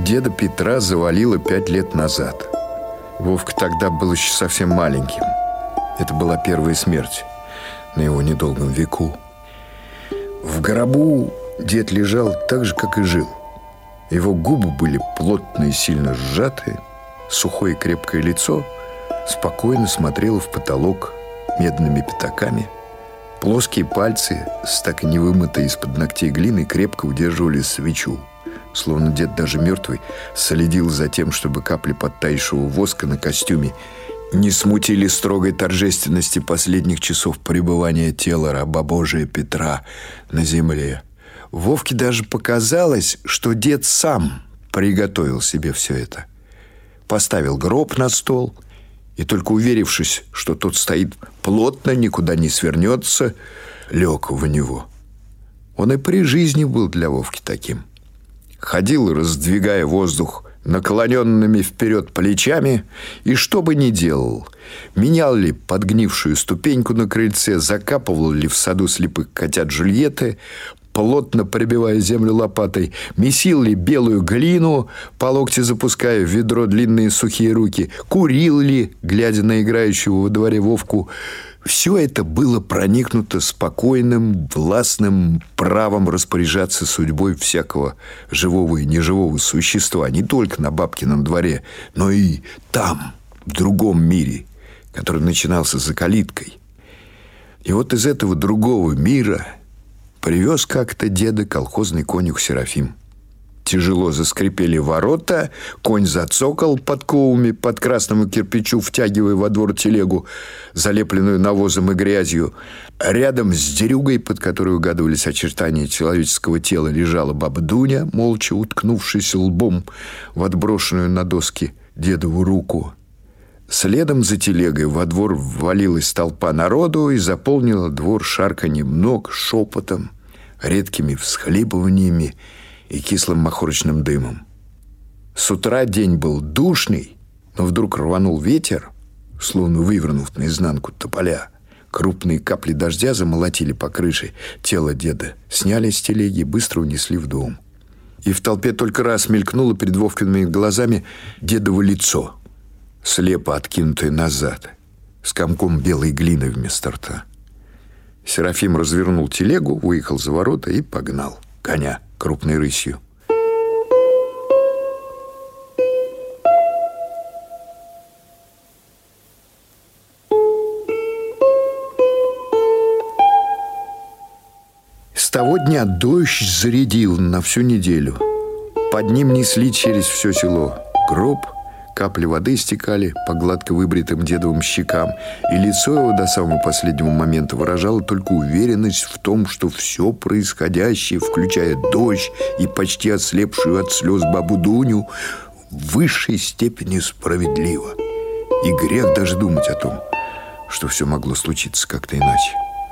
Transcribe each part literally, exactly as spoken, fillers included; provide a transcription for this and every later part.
Деда Петра завалило пять лет назад. Вовка тогда был еще совсем маленьким. Это была первая смерть на его недолгом веку. В гробу дед лежал так же, как и жил. Его губы были плотные и сильно сжатые, сухое и крепкое лицо спокойно смотрело в потолок медными пятаками. Плоские пальцы с так и не вымытой из-под ногтей глиной крепко удерживали свечу. Словно дед даже мертвый следил за тем, чтобы капли подтаявшего воска на костюме не смутили строгой торжественности последних часов пребывания тела раба Божия Петра на земле. Вовке даже показалось, что дед сам приготовил себе все это. Поставил гроб на стол и, только уверившись, что тот стоит плотно, никуда не свернется, лег в него. Он и при жизни был для Вовки таким. Ходил, раздвигая воздух наклоненными вперед плечами, и что бы ни делал, менял ли подгнившую ступеньку на крыльце, закапывал ли в саду слепых котят Джульетты, плотно прибивая землю лопатой, месил ли белую глину, по локти запуская в ведро длинные сухие руки, курил ли, глядя на играющего во дворе Вовку. Все это было проникнуто спокойным, властным правом распоряжаться судьбой всякого живого и неживого существа, не только на бабкином дворе, но и там, в другом мире, который начинался за калиткой. И вот из этого другого мира привез как-то деда колхозный конюх Серафим. Тяжело заскрипели ворота, конь зацокал подковами под красному кирпичу, втягивая во двор телегу, залепленную навозом и грязью. Рядом с дерюгой, под которой угадывались очертания человеческого тела, лежала баба Дуня, молча уткнувшись лбом в отброшенную на доски дедову руку. Следом за телегой во двор ввалилась толпа народу и заполнила двор шарканьем ног, шепотом, редкими всхлипываниями и кислым махорочным дымом. С утра день был душный, но вдруг рванул ветер, словно вывернув наизнанку тополя. Крупные капли дождя замолотили по крыше. Тело деда сняли с телеги и быстро унесли в дом. И в толпе только раз мелькнуло перед Вовкиными глазами дедово лицо, слепо откинутое назад, с комком белой глины вместо рта. Серафим развернул телегу, выехал за ворота и погнал коня крупной рысью. С того дня дождь зарядил на всю неделю. Под ним несли через все село гроб, капли воды стекали по гладко выбритым дедовым щекам, и лицо его до самого последнего момента выражало только уверенность в том, что все происходящее, включая дождь и почти ослепшую от слез бабу Дуню, в высшей степени справедливо. И грех даже думать о том, что все могло случиться как-то иначе.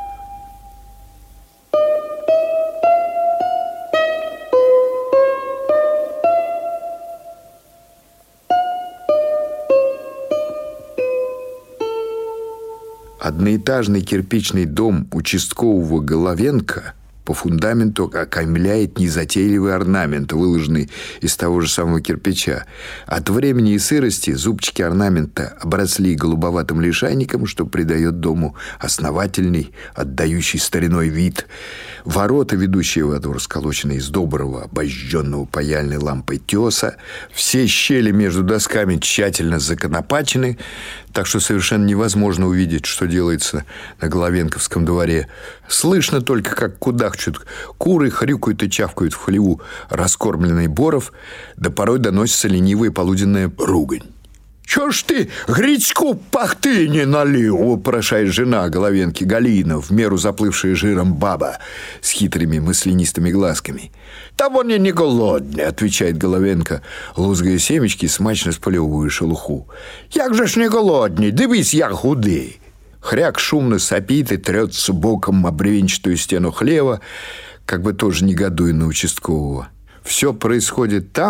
Одноэтажный кирпичный дом участкового Головенко по фундаменту окаймляет незатейливый орнамент, выложенный из того же самого кирпича. От времени и сырости зубчики орнамента обросли голубоватым лишайником, что придает дому основательный, отдающий стариной вид. Ворота, ведущие во двор, сколочены из доброго, обожженного паяльной лампой теса. Все щели между досками тщательно законопачены, так что совершенно невозможно увидеть, что делается на Головенковском дворе. Слышно только, как кудахчут куры, хрюкают и чавкают в хлеву раскормленный боров, да порой доносится ленивая полуденная ругань. «Чё ж ты гречку пахты не налил?» — вопрошает жена Головенки Галина, в меру заплывшая жиром баба с хитрыми мысленистыми глазками. «Того не не голодный», — отвечает Головенко, лузгая семечки, смачно сплевывая шелуху. «Як же ж не голодный, дивись, як худый». Хряк шумно сопит и трется боком об бревенчатую стену хлева, как бы тоже негодуя на участкового. Все происходит там,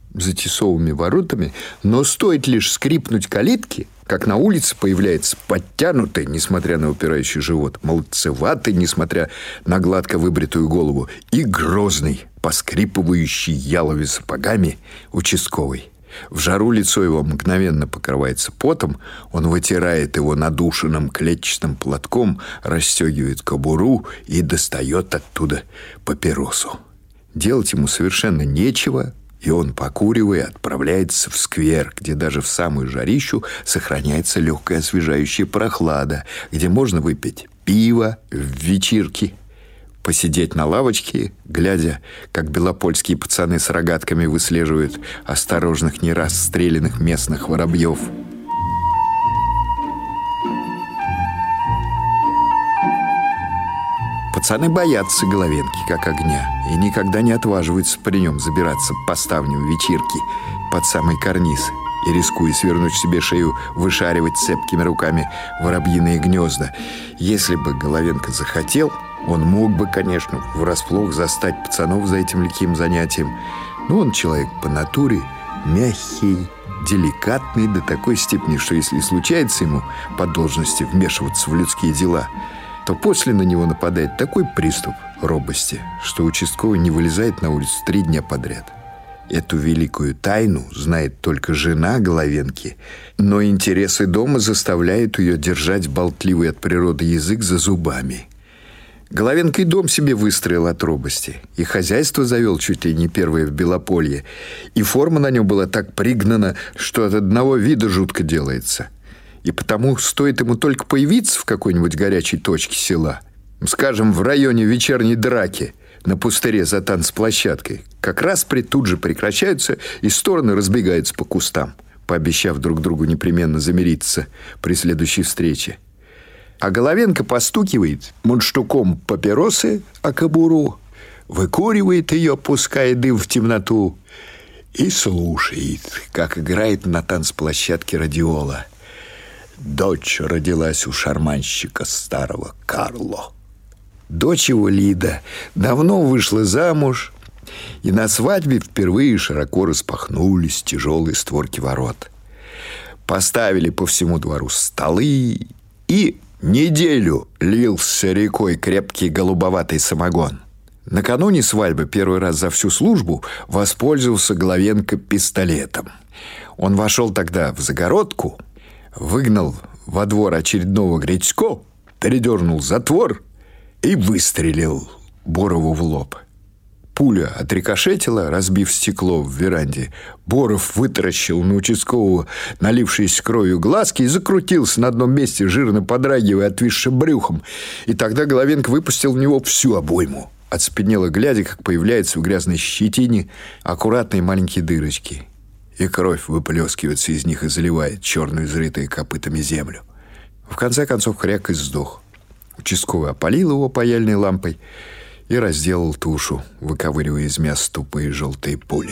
за тесовыми воротами, но стоит лишь скрипнуть калитки, как на улице появляется подтянутый, несмотря на упирающий живот, молодцеватый, несмотря на гладко выбритую голову, и грозный, поскрипывающий яловыми сапогами участковый. В жару лицо его мгновенно покрывается потом, он вытирает его надушенным клетчатым платком, расстегивает кобуру и достает оттуда папиросу. Делать ему совершенно нечего, и он, покуривая, отправляется в сквер, где даже в самую жарищу сохраняется легкая освежающая прохлада, где можно выпить пиво в вечерке, посидеть на лавочке, глядя, как белопольские пацаны с рогатками выслеживают осторожных, не раз стрелянных местных воробьев. Пацаны боятся Головенки, как огня, и никогда не отваживаются при нем забираться по ставню вечерки под самый карниз и, рискуя свернуть себе шею, вышаривать цепкими руками воробьиные гнезда. Если бы Головенко захотел, он мог бы, конечно, врасплох застать пацанов за этим лихим занятием, но он человек по натуре мягкий, деликатный до такой степени, что если случается ему по должности вмешиваться в людские дела, то после на него нападает такой приступ робости, что участковый не вылезает на улицу три дня подряд. Эту великую тайну знает только жена Головенки, но интересы дома заставляют ее держать болтливый от природы язык за зубами. Головенко и дом себе выстроил от робости, и хозяйство завел чуть ли не первое в Белополье, и форма на нем была так пригнана, что от одного вида жутко делается. И потому стоит ему только появиться в какой-нибудь горячей точке села, скажем, в районе вечерней драки на пустыре за танцплощадкой, как раз при тут же прекращаются и стороны разбегаются по кустам, пообещав друг другу непременно замириться при следующей встрече. А Головенко постукивает мундштуком папиросы о кобуру, выкуривает ее, пуская дым в темноту, и слушает, как играет на танцплощадке радиола. Дочь родилась у шарманщика старого Карло. Дочь его, Лида, давно вышла замуж, и на свадьбе впервые широко распахнулись тяжелые створки ворот. Поставили по всему двору столы, и неделю лился рекой крепкий голубоватый самогон. Накануне свадьбы первый раз за всю службу воспользовался Головенко пистолетом. Он вошел тогда в загородку, выгнал во двор очередного Гречко, передернул затвор и выстрелил Борову в лоб. Пуля отрикошетила, разбив стекло в веранде. Боров вытаращил на участкового налившиеся кровью глазки и закрутился на одном месте, жирно подрагивая отвисшим брюхом. И тогда Головенко выпустил в него всю обойму, оцепенело глядя, как появляются в грязной щетине аккуратные маленькие дырочки. И кровь выплескивается из них и заливает черную, изрытую копытами землю. В конце концов хряк и сдох. Участковый опалил его паяльной лампой и разделал тушу, выковыривая из мяса тупые желтые пули.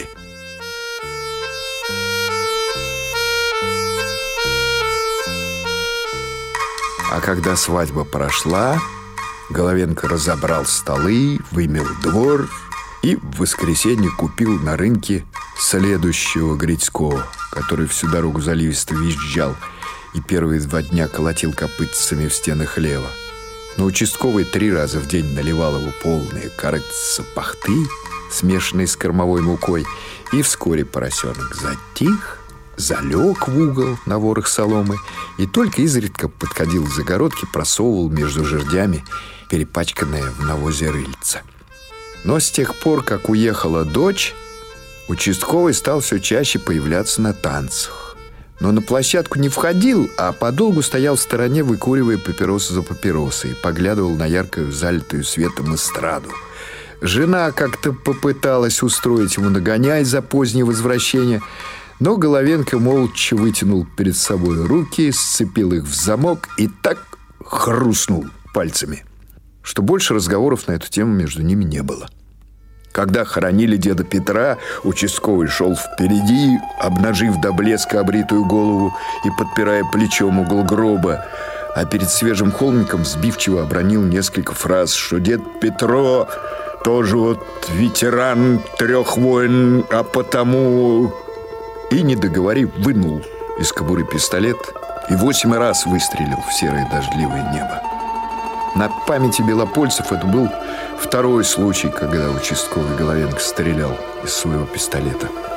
А когда свадьба прошла, Головенко разобрал столы, вымел двор и в воскресенье купил на рынке следующего Грицкого, который всю дорогу заливисто визжал и первые два дня колотил копытцами в стены хлева. Но участковый три раза в день наливал его полные корытца пахты, смешанные с кормовой мукой, и вскоре поросенок затих, залег в угол на ворох соломы и только изредка подходил к загородке, просовывал между жердями перепачканное в навозе рыльце. Но с тех пор, как уехала дочь, участковый стал все чаще появляться на танцах. Но на площадку не входил, а подолгу стоял в стороне, выкуривая папиросы за папиросой, и поглядывал на яркую, залитую светом эстраду. Жена как-то попыталась устроить ему нагоняй за позднее возвращение, но Головенко молча вытянул перед собой руки, сцепил их в замок и так хрустнул пальцами, что больше разговоров на эту тему между ними не было. Когда хоронили деда Петра, участковый шел впереди, обнажив до блеска обритую голову и подпирая плечом угол гроба, а перед свежим холмиком сбивчиво обронил несколько фраз, что дед Петро тоже вот ветеран трех войн, а потому...» И, не договорив, вынул из кобуры пистолет и восемь раз выстрелил в серое дождливое небо. На памяти белопольцев это был второй случай, когда участковый Головенко стрелял из своего пистолета.